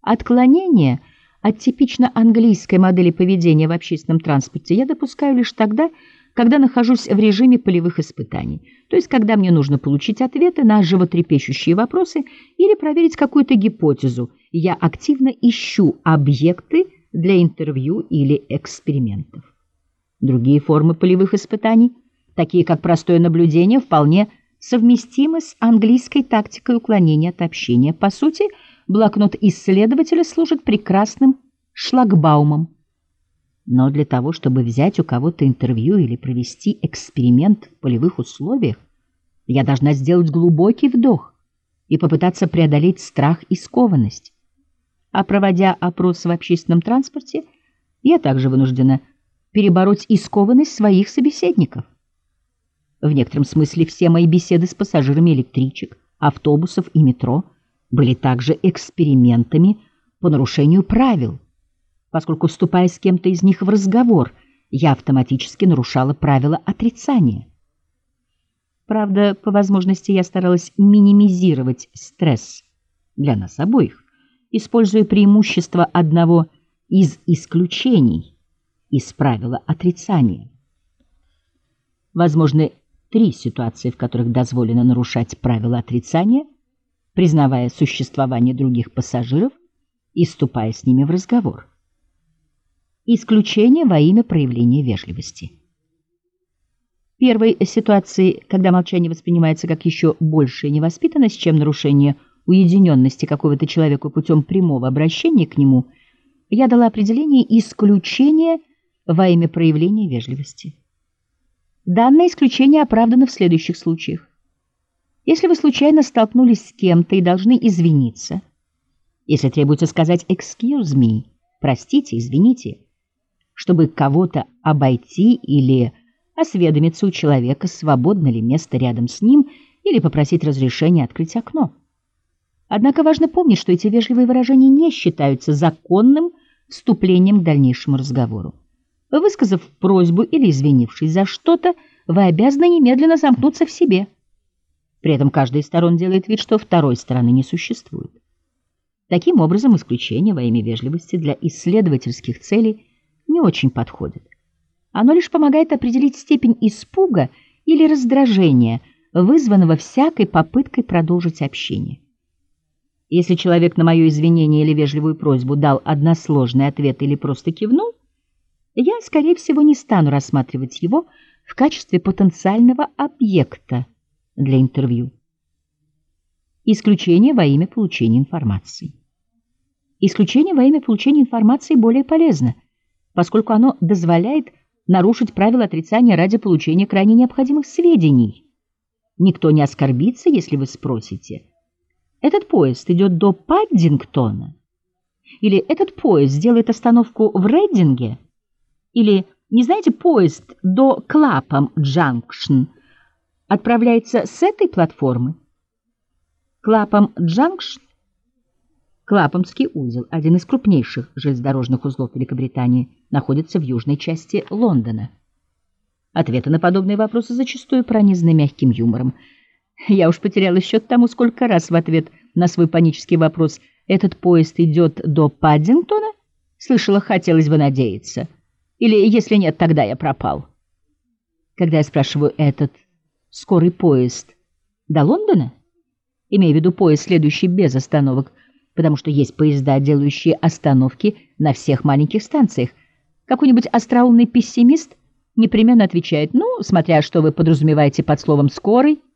Отклонение от типично английской модели поведения в общественном транспорте я допускаю лишь тогда, когда нахожусь в режиме полевых испытаний, то есть когда мне нужно получить ответы на животрепещущие вопросы или проверить какую-то гипотезу, и я активно ищу объекты для интервью или экспериментов. Другие формы полевых испытаний, такие как простое наблюдение, вполне совместимы с английской тактикой уклонения от общения. По сути, блокнот исследователя служит прекрасным шлагбаумом. Но для того, чтобы взять у кого-то интервью или провести эксперимент в полевых условиях, я должна сделать глубокий вдох и попытаться преодолеть страх и скованность. А проводя опрос в общественном транспорте, я также вынуждена перебороть и скованность своих собеседников. В некотором смысле все мои беседы с пассажирами электричек, автобусов и метро были также экспериментами по нарушению правил, поскольку, вступая с кем-то из них в разговор, я автоматически нарушала правила отрицания. Правда, по возможности я старалась минимизировать стресс для нас обоих, используя преимущество одного из исключений из правила отрицания. Возможны 3 ситуации, в которых дозволено нарушать правила отрицания, признавая существование других пассажиров и вступая с ними в разговор. Исключение во имя проявления вежливости. В первой ситуации, когда молчание воспринимается как еще большая невоспитанность, чем нарушение уединенности какого-то человека путем прямого обращения к нему, я дала определение исключения во имя проявления вежливости. Данное исключение оправдано в следующих случаях. Если вы случайно столкнулись с кем-то и должны извиниться, если требуется сказать «excuse me», «простите», «извините», чтобы кого-то обойти или осведомиться у человека, свободно ли место рядом с ним, или попросить разрешения открыть окно. Однако важно помнить, что эти вежливые выражения не считаются законным вступлением к дальнейшему разговору. Высказав просьбу или извинившись за что-то, вы обязаны немедленно замкнуться в себе. При этом каждая из сторон делает вид, что второй стороны не существует. Таким образом, исключение во имя вежливости для исследовательских целей не очень подходит. Оно лишь помогает определить степень испуга или раздражения, вызванного всякой попыткой продолжить общение. Если человек на мое извинение или вежливую просьбу дал односложный ответ или просто кивнул, я, скорее всего, не стану рассматривать его в качестве потенциального объекта для интервью. Исключение во имя получения информации. Исключение во имя получения информации более полезно, поскольку оно дозволяет нарушить правила отрицания ради получения крайне необходимых сведений. Никто не оскорбится, если вы спросите: «Этот поезд идет до Паддингтона?» Или «Этот поезд сделает остановку в Рейдинге?» Или «Не знаете, поезд до Клапам-Джанкшн отправляется с этой платформы?» Клапам-Джанкшн — Клапамский узел, один из крупнейших железнодорожных узлов Великобритании, находится в южной части Лондона. Ответы на подобные вопросы зачастую пронизаны мягким юмором. Я уж потеряла счет тому, сколько раз в ответ на свой панический вопрос «Этот поезд идет до Паддингтона?» слышала «Хотелось бы надеяться». Или «Если нет, тогда я пропал». Когда я спрашиваю «Этот скорый поезд до Лондона?», имея в виду поезд, следующий без остановок, потому что есть поезда, делающие остановки на всех маленьких станциях, какой-нибудь остроумный пессимист непременно отвечает: «Ну, смотря что вы подразумеваете под словом «скорый»,